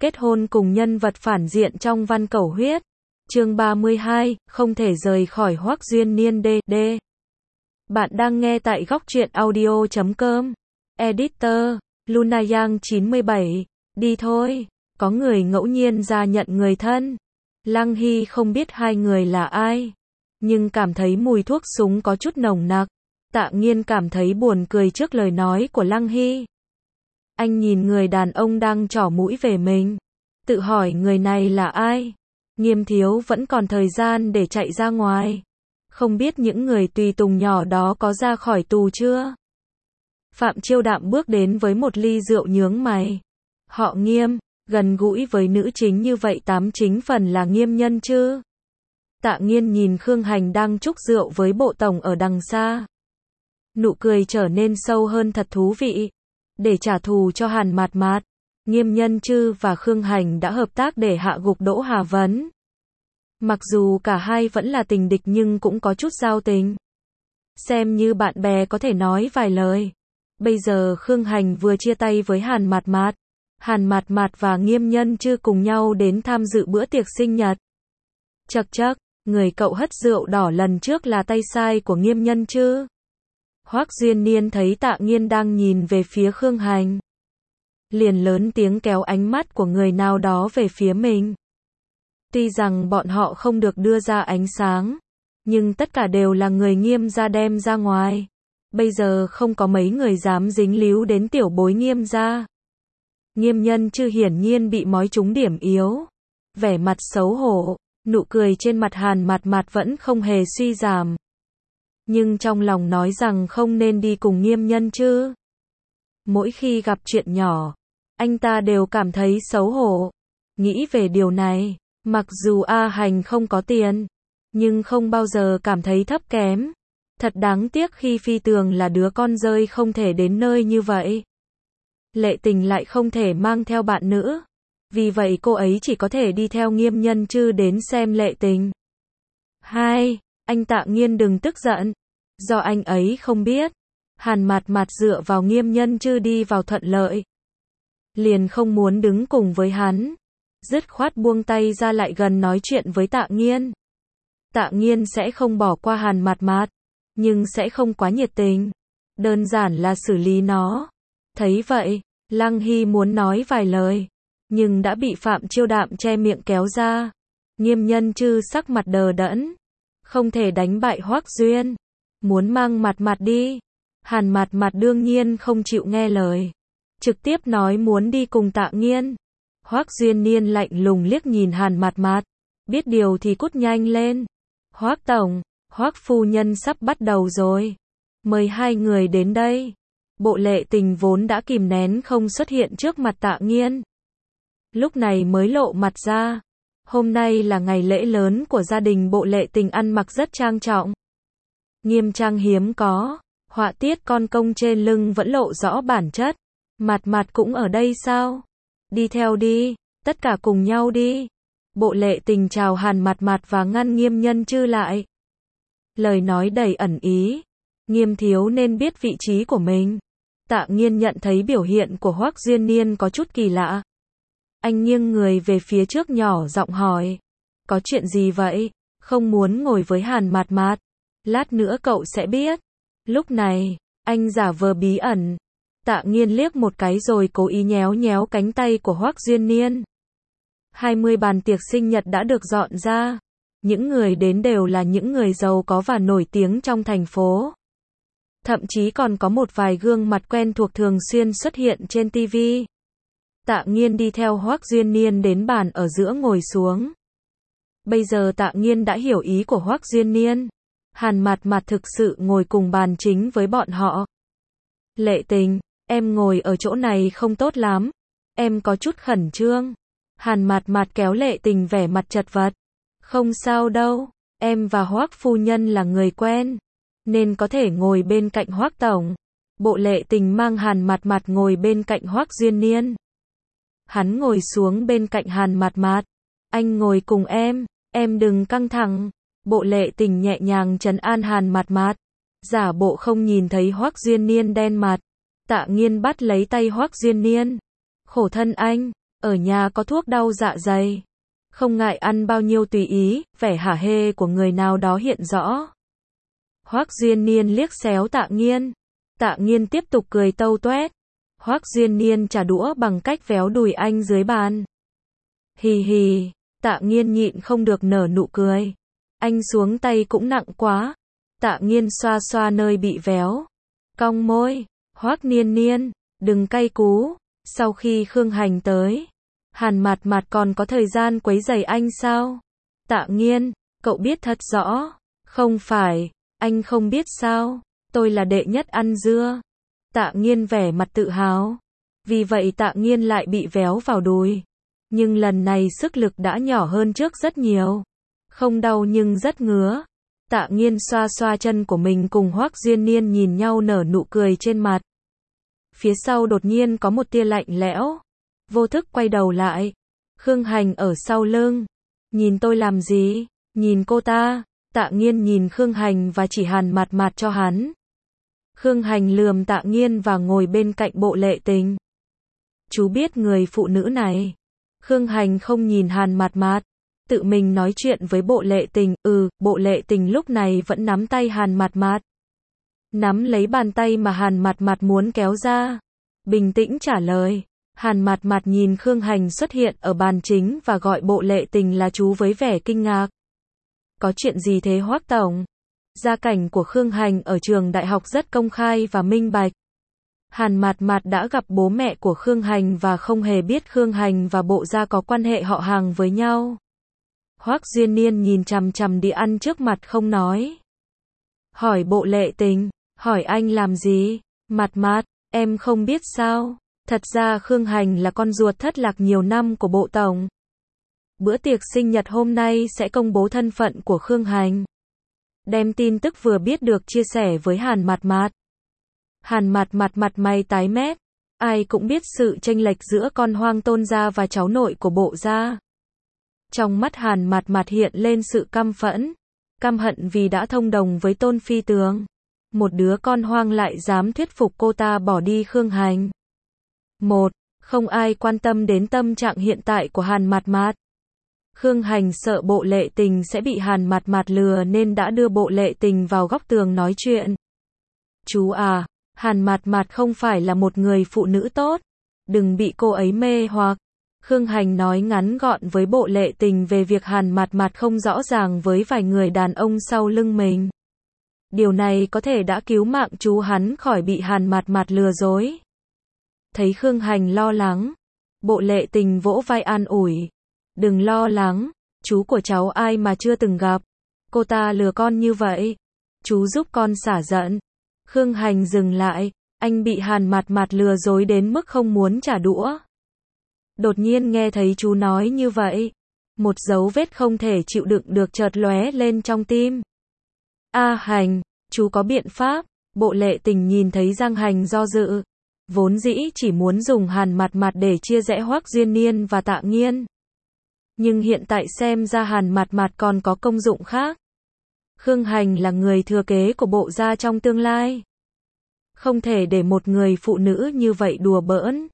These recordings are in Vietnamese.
kết hôn cùng nhân vật phản diện trong Văn Cẩu Huyết. Chương 32, không thể rời khỏi Hoắc Duyên Niên D. Bạn đang nghe tại góc truyện audio.com. Editor, Lunayang 97. Đi thôi, có người ngẫu nhiên ra nhận người thân. Lăng Hy không biết hai người là ai, nhưng cảm thấy mùi thuốc súng có chút nồng nặc. Tạ Nghiên cảm thấy buồn cười trước lời nói của Lăng Hy. Anh nhìn người đàn ông đang trỏ mũi về mình, tự hỏi người này là ai. Nghiêm Thiếu vẫn còn thời gian để chạy ra ngoài. Không biết những người tùy tùng nhỏ đó có ra khỏi tù chưa? Phạm Chiêu Đạm bước đến với một ly rượu nhướng mày. Họ Nghiêm, gần gũi với nữ chính như vậy 89 phần là nghiêm nhân chứ? Tạ Nghiên nhìn Khương Hành đang chúc rượu với bộ tổng ở đằng xa. Nụ cười trở nên sâu hơn, thật thú vị. Để trả thù cho Hàn Mạt Mạt, Nghiêm Nhân Chư và Khương Hành đã hợp tác để hạ gục Đỗ Hà Vấn. Mặc dù cả hai vẫn là tình địch nhưng cũng có chút giao tình. Xem như bạn bè có thể nói vài lời. Bây giờ Khương Hành vừa chia tay với Hàn Mạt Mạt. Hàn Mạt Mạt và Nghiêm Nhân Chư cùng nhau đến tham dự bữa tiệc sinh nhật. Chậc chậc, người cậu hất rượu đỏ lần trước là tay sai của Nghiêm Nhân Chư. Hoắc Duyên Niên thấy Tạ Nghiên đang nhìn về phía Khương Hành, liền lớn tiếng kéo ánh mắt của người nào đó về phía mình. Tuy rằng bọn họ không được đưa ra ánh sáng, nhưng tất cả đều là người Nghiêm gia đem ra ngoài. Bây giờ không có mấy người dám dính líu đến tiểu bối Nghiêm gia. Nghiêm Nhân Chư hiển nhiên bị mói trúng điểm yếu, vẻ mặt xấu hổ, nụ cười trên mặt Hàn Mạt Mạt vẫn không hề suy giảm. Nhưng trong lòng nói rằng không nên đi cùng Nghiêm Nhân Chư. Mỗi khi gặp chuyện nhỏ, anh ta đều cảm thấy xấu hổ. Nghĩ về điều này, mặc dù A Hành không có tiền, nhưng không bao giờ cảm thấy thấp kém. Thật đáng tiếc khi Phi Tường là đứa con rơi không thể đến nơi như vậy. Lệ Tình lại không thể mang theo bạn nữ. Vì vậy cô ấy chỉ có thể đi theo Nghiêm Nhân Chư đến xem Lệ Tình. Anh Tạ Nghiên đừng tức giận. Do anh ấy không biết, Hàn Mạt Mạt dựa vào Nghiêm Nhân Chư đi vào thuận lợi, liền không muốn đứng cùng với hắn. Dứt khoát buông tay ra, lại gần nói chuyện với Tạ Nghiên. Tạ Nghiên sẽ không bỏ qua Hàn Mạt Mạt, nhưng sẽ không quá nhiệt tình. Đơn giản là xử lý nó. Thấy vậy, Lăng Hy muốn nói vài lời, nhưng đã bị Phạm Chiêu Đạm che miệng kéo ra. Nghiêm Nhân Chư sắc mặt đờ đẫn. Không thể đánh bại Hoắc Duyên, muốn mang Mạt Mạt đi. Hàn Mạt Mạt đương nhiên không chịu nghe lời, trực tiếp nói muốn đi cùng Tạ Nghiên. Hoắc Duyên Niên lạnh lùng liếc nhìn Hàn Mạt Mạt, biết điều thì cút nhanh lên. Hoắc tổng, Hoắc phu nhân sắp bắt đầu rồi, mời hai người đến đây. Bộ Lệ Tình vốn đã kìm nén không xuất hiện trước mặt Tạ Nghiên, lúc này mới lộ mặt ra. Hôm nay là ngày lễ lớn của gia đình Bộ Lệ Tình, ăn mặc rất trang trọng, nghiêm trang hiếm có. Họa tiết con công trên lưng vẫn lộ rõ bản chất. Mạt Mạt cũng ở đây sao? Đi theo đi, tất cả cùng nhau đi. Bộ Lệ Tình chào Hàn Mạt Mạt và ngăn Nghiêm Nhân Chư lại. Lời nói đầy ẩn ý. Nghiêm Thiếu nên biết vị trí của mình. Tạ Nghiên nhận thấy biểu hiện của Hoắc Duyên Niên có chút kỳ lạ. Anh nghiêng người về phía trước nhỏ giọng hỏi. Có chuyện gì vậy? Không muốn ngồi với Hàn Mạt Mạt? Lát nữa cậu sẽ biết. Lúc này, anh giả vờ bí ẩn. Tạ Nghiên liếc một cái rồi cố ý nhéo nhéo cánh tay của Hoắc Duyên Niên. 20 bàn tiệc sinh nhật đã được dọn ra. Những người đến đều là những người giàu có và nổi tiếng trong thành phố. Thậm chí còn có một vài gương mặt quen thuộc thường xuyên xuất hiện trên TV. Tạ Nghiên đi theo Hoắc Duyên Niên đến bàn ở giữa ngồi xuống. Bây giờ Tạ Nghiên đã hiểu ý của Hoắc Duyên Niên. Hàn Mạt Mạt thực sự ngồi cùng bàn chính với bọn họ. Lệ Tình, em ngồi ở chỗ này không tốt lắm. Em có chút khẩn trương. Hàn Mạt Mạt kéo Lệ Tình vẻ mặt chật vật. Không sao đâu, em và Hoắc phu nhân là người quen, nên có thể ngồi bên cạnh Hoắc tổng. Bộ Lệ Tình mang Hàn Mạt Mạt ngồi bên cạnh Hoắc Duyên Niên. Hắn ngồi xuống bên cạnh Hàn Mạt Mạt. Anh ngồi cùng em đừng căng thẳng. Bộ Lệ Tình nhẹ nhàng trấn an Hàn Mạt Mạt, giả bộ không nhìn thấy Hoắc Duyên Niên đen mặt. Tạ Nghiên bắt lấy tay Hoắc Duyên Niên. Khổ thân anh, Ở nhà có thuốc đau dạ dày. Không ngại ăn bao nhiêu tùy ý, vẻ hả hê của người nào đó hiện rõ. Hoắc Duyên Niên liếc xéo Tạ Nghiên. Tạ Nghiên tiếp tục cười tâu tuét. Hoắc Duyên Niên trả đũa bằng cách véo đùi anh dưới bàn. Hì hì, Tạ Nghiên nhịn không được nở nụ cười. Anh xuống tay cũng nặng quá. Tạ Nghiên xoa xoa nơi bị véo. Cong môi, Hoắc Niên Niên, đừng cay cú. Sau khi Khương Hành tới, Hàn Mạt Mạt còn có thời gian quấy rầy anh sao? Tạ Nghiên, cậu biết thật rõ. Không phải, anh không biết sao? Tôi là đệ nhất ăn dưa. Tạ Nghiên vẻ mặt tự hào. Vì vậy Tạ Nghiên lại bị véo vào đùi. Nhưng lần này sức lực đã nhỏ hơn trước rất nhiều. Không đau nhưng rất ngứa. Tạ Nghiên xoa xoa chân của mình cùng Hoắc Duyên Niên nhìn nhau nở nụ cười trên mặt. Phía sau đột nhiên có một tia lạnh lẽo. Vô thức quay đầu lại. Khương Hành ở sau lưng. Nhìn tôi làm gì? Nhìn cô ta. Tạ Nghiên nhìn Khương Hành và chỉ Hàn Mạt Mạt cho hắn. Khương Hành lườm Tạ Nghiên và ngồi bên cạnh Bộ Lệ Tình. Chú biết người phụ nữ này. Khương Hành không nhìn Hàn Mạt Mạt. Tự mình nói chuyện với Bộ Lệ Tình. Bộ Lệ Tình lúc này vẫn nắm tay Hàn Mạt Mạt. Nắm lấy bàn tay mà Hàn Mạt Mạt muốn kéo ra. Bình tĩnh trả lời. Hàn Mạt Mạt nhìn Khương Hành xuất hiện ở bàn chính và gọi Bộ Lệ Tình là chú với vẻ kinh ngạc. Có chuyện gì thế Hoắc tổng? Gia cảnh của Khương Hành ở trường đại học rất công khai và minh bạch. Hàn Mạt Mạt đã gặp bố mẹ của Khương Hành và không hề biết Khương Hành và Bộ gia có quan hệ họ hàng với nhau. Hoắc Duyên Niên nhìn chằm chằm đĩa ăn trước mặt không nói. Hỏi Bộ Lệ Tình, hỏi anh làm gì? Mạt Mạt, em không biết sao? Thật ra Khương Hành là con ruột thất lạc nhiều năm của Bộ tổng. Bữa tiệc sinh nhật hôm nay sẽ công bố thân phận của Khương Hành. Đem tin tức vừa biết được chia sẻ với Hàn Mạt Mạt. Hàn Mạt Mạt mặt mày tái mét. Ai cũng biết sự chênh lệch giữa con Hoang Tôn gia và cháu nội của Bộ gia. Trong mắt Hàn Mạt Mạt hiện lên sự căm phẫn. Căm hận vì đã thông đồng với Tôn Phi Tường. Một đứa con hoang lại dám thuyết phục cô ta bỏ đi Khương Hành. Không ai quan tâm đến tâm trạng hiện tại của Hàn Mạt Mạt. Khương Hành sợ Bộ Lệ Tình sẽ bị Hàn Mạt Mạt lừa nên đã đưa Bộ Lệ Tình vào góc tường nói chuyện. Chú à, Hàn Mạt Mạt không phải là một người phụ nữ tốt. Đừng bị cô ấy mê hoặc. Khương Hành nói ngắn gọn với Bộ Lệ Tình về việc Hàn Mạt Mạt không rõ ràng với vài người đàn ông sau lưng mình. Điều này có thể đã cứu mạng chú hắn khỏi bị Hàn Mạt Mạt lừa dối. Thấy Khương Hành lo lắng, Bộ Lệ Tình vỗ vai an ủi. Đừng lo lắng, chú của cháu ai mà chưa từng gặp. Cô ta lừa con như vậy. Chú giúp con xả giận. Khương Hành dừng lại, anh bị Hàn Mạt Mạt lừa dối đến mức không muốn trả đũa. Đột nhiên nghe thấy chú nói như vậy. Một dấu vết không thể chịu đựng được chợt lóe lên trong tim. Hành, chú có biện pháp. Bộ Lệ Tình nhìn thấy Giang Hành do dự. Vốn dĩ chỉ muốn dùng Hàn Mạt Mạt để chia rẽ Hoắc Duyên Niên và Tạ Nghiên. Nhưng hiện tại xem ra Hàn Mạt Mạt còn có công dụng khác. Khương Hành là người thừa kế của Bộ gia trong tương lai. Không thể để một người phụ nữ như vậy đùa bỡn.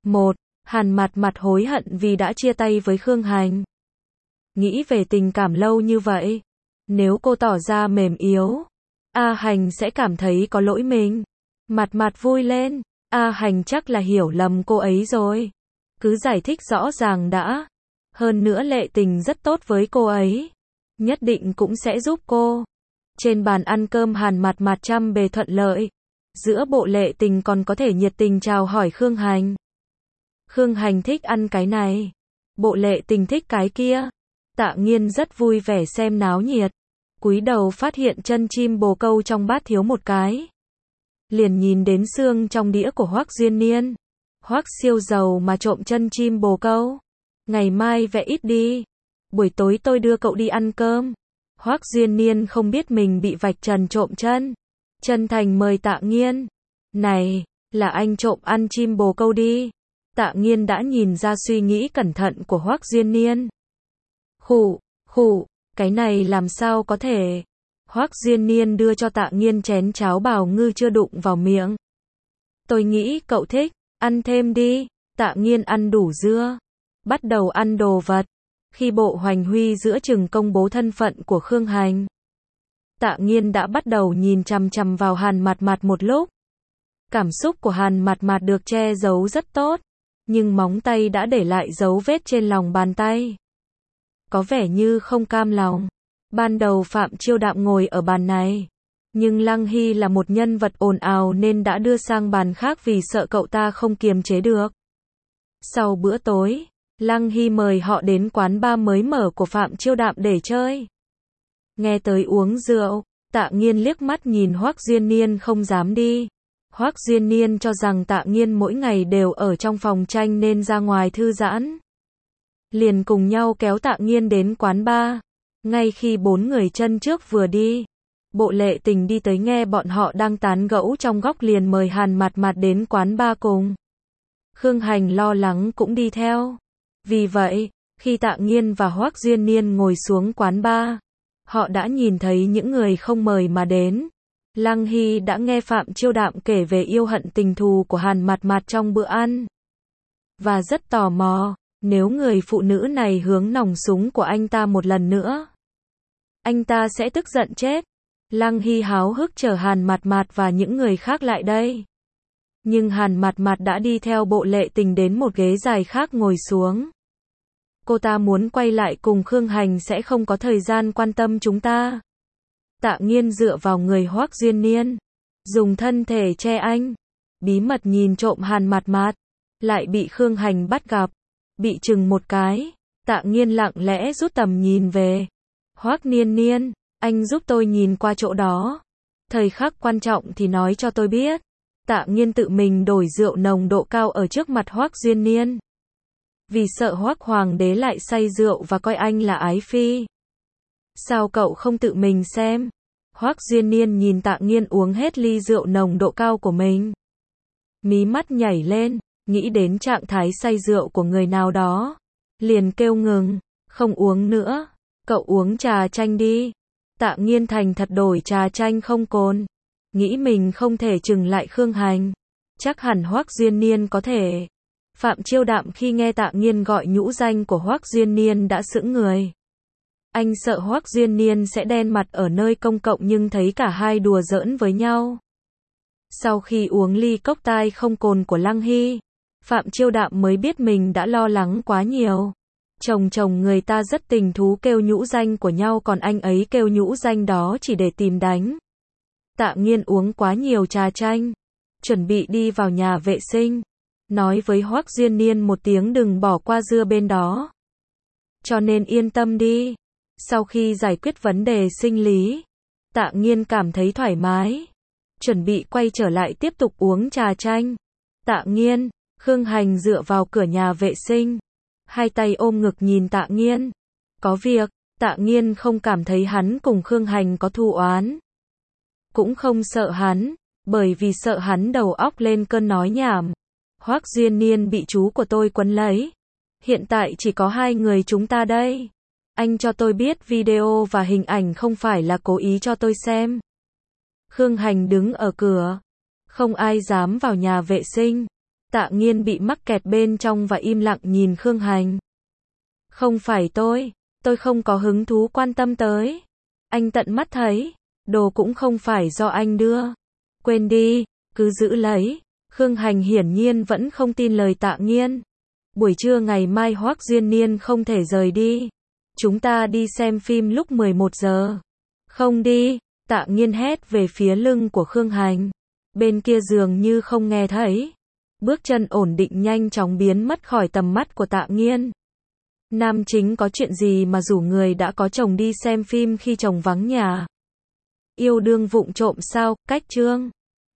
Hàn Mạt Mạt hối hận vì đã chia tay với Khương Hành. Nghĩ về tình cảm lâu như vậy. Nếu cô tỏ ra mềm yếu, Hành sẽ cảm thấy có lỗi mình. Mạt Mạt vui lên. Hành chắc là hiểu lầm cô ấy rồi. Cứ giải thích rõ ràng đã. Hơn nữa Lệ Tình rất tốt với cô ấy. Nhất định cũng sẽ giúp cô. Trên bàn ăn cơm Hàn Mạt Mạt trăm bề thuận lợi. Giữa Bộ Lệ Tình còn có thể nhiệt tình chào hỏi Khương Hành. Khương Hành thích ăn cái này. Bộ Lệ Tình thích cái kia. Tạ Nghiên rất vui vẻ xem náo nhiệt. Cúi đầu phát hiện chân chim bồ câu trong bát thiếu một cái. Liền nhìn đến xương trong đĩa của Hoắc Duyên Niên. Hoắc siêu giàu mà trộm chân chim bồ câu. Ngày mai vẽ ít đi. Buổi tối tôi đưa cậu đi ăn cơm. Hoắc Duyên Niên không biết mình bị vạch trần trộm chân. Chân thành mời Tạ Nghiên. Này, là anh trộm ăn chim bồ câu đi. Tạ Nghiên đã nhìn ra suy nghĩ cẩn thận của Hoắc Duyên Niên. Khụ, cái này làm sao có thể. Hoắc Duyên Niên đưa cho Tạ Nghiên chén cháo bào ngư chưa đụng vào miệng. Tôi nghĩ cậu thích, ăn thêm đi. Tạ Nghiên ăn đủ dưa. bắt đầu ăn đồ vật. Khi Bộ Hoành Huy giữa chừng công bố thân phận của Khương Hành, Tạ Nghiên đã bắt đầu nhìn chằm chằm vào Hàn Mạt Mạt một lúc. Cảm xúc của Hàn Mạt Mạt được che giấu rất tốt, nhưng móng tay đã để lại dấu vết trên lòng bàn tay. Có vẻ như không cam lòng. Ban đầu Phạm Chiêu Đạm ngồi ở bàn này, nhưng Lăng Hy là một nhân vật ồn ào nên đã đưa sang bàn khác vì sợ cậu ta không kiềm chế được. Sau bữa tối, Lăng Hy mời họ đến quán bar mới mở của Phạm Chiêu Đạm để chơi. Nghe tới uống rượu, Tạ Nghiên liếc mắt nhìn Hoắc Duyên Niên không dám đi. Hoắc Duyên Niên cho rằng Tạ Nghiên mỗi ngày đều ở trong phòng tranh nên ra ngoài thư giãn. Liền cùng nhau kéo Tạ Nghiên đến quán bar. Ngay khi bốn người chân trước vừa đi, Bộ Lệ Tình đi tới nghe bọn họ đang tán gẫu trong góc liền mời Hàn Mạt Mạt đến quán bar cùng. Khương Hành lo lắng cũng đi theo. Vì vậy, khi Tạ Nghiên và Hoắc Duyên Niên ngồi xuống quán bar, họ đã nhìn thấy những người không mời mà đến. Lăng Hy đã nghe Phạm Chiêu Đạm kể về yêu hận tình thù của Hàn Mạt Mạt trong bữa ăn. Và rất tò mò, nếu người phụ nữ này hướng nòng súng của anh ta một lần nữa, anh ta sẽ tức giận chết. Lăng Hy háo hức chờ Hàn Mạt Mạt và những người khác lại đây. Nhưng Hàn Mạt Mạt đã đi theo Bộ Lệ Tình đến một ghế dài khác ngồi xuống. Cô ta muốn quay lại cùng Khương Hành sẽ không có thời gian quan tâm chúng ta. Tạ Nghiên dựa vào người Hoắc Duyên Niên, dùng thân thể che anh, bí mật nhìn trộm Hàn Mạt Mạt, lại bị Khương Hành bắt gặp, bị chừng một cái. Tạ Nghiên lặng lẽ rút tầm nhìn về. Hoắc Niên Niên, anh giúp tôi nhìn qua chỗ đó. Thời khắc quan trọng thì nói cho tôi biết. Tạ Nghiên tự mình đổi rượu nồng độ cao ở trước mặt Hoắc Duyên Niên. Vì sợ Hoắc Hoàng đế lại say rượu và coi anh là ái phi. Sao cậu không tự mình xem? Hoắc Duyên Niên nhìn Tạ Nghiên uống hết ly rượu nồng độ cao của mình. Mí mắt nhảy lên, nghĩ đến trạng thái say rượu của người nào đó. Liền kêu ngừng, không uống nữa, cậu uống trà chanh đi. Tạ Nghiên thành thật đổi trà chanh không cồn. Nghĩ mình không thể chừng lại Khương Hành. Chắc hẳn Hoắc Duyên Niên có thể. Phạm Chiêu Đạm khi nghe Tạ Nghiên gọi nhũ danh của Hoắc Duyên Niên đã sững người. Anh sợ Hoắc Duyên Niên sẽ đen mặt ở nơi công cộng nhưng thấy cả hai đùa giỡn với nhau. Sau khi uống ly cốc tai không cồn của Lăng Hy, Phạm Chiêu Đạm mới biết mình đã lo lắng quá nhiều. Chồng người ta rất tình thú kêu nhũ danh của nhau còn anh ấy kêu nhũ danh đó chỉ để tìm đánh. Tạ Nghiên uống quá nhiều trà chanh, chuẩn bị đi vào nhà vệ sinh, nói với Hoắc Duyên Niên một tiếng đừng bỏ qua dưa bên đó. Cho nên yên tâm đi. Sau khi giải quyết vấn đề sinh lý, Tạ Nghiên cảm thấy thoải mái, chuẩn bị quay trở lại tiếp tục uống trà chanh. Tạ Nghiên, Khương Hành dựa vào cửa nhà vệ sinh, hai tay ôm ngực nhìn Tạ Nghiên. Có việc, Tạ Nghiên không cảm thấy hắn cùng Khương Hành có thù oán. Cũng không sợ hắn, bởi vì sợ hắn đầu óc lên cơn nói nhảm. Hoắc Duyên Niên bị chú của tôi quấn lấy. Hiện tại chỉ có hai người chúng ta đây. Anh cho tôi biết video và hình ảnh không phải là cố ý cho tôi xem. Khương Hành đứng ở cửa. Không ai dám vào nhà vệ sinh. Tạ Nghiên bị mắc kẹt bên trong và im lặng nhìn Khương Hành. Không phải tôi không có hứng thú quan tâm tới. Anh tận mắt thấy, đồ cũng không phải do anh đưa. Quên đi, cứ giữ lấy. Khương Hành hiển nhiên vẫn không tin lời Tạ Nghiên. Buổi trưa ngày mai Hoắc Duyên Niên không thể rời đi. Chúng ta đi xem phim lúc 11 giờ. Không đi, Tạ Nghiên hét về phía lưng của Khương Hành. Bên kia dường như không nghe thấy. Bước chân ổn định nhanh chóng biến mất khỏi tầm mắt của Tạ Nghiên. Nam chính có chuyện gì mà rủ người đã có chồng đi xem phim khi chồng vắng nhà? Yêu đương vụng trộm sao? Cách chương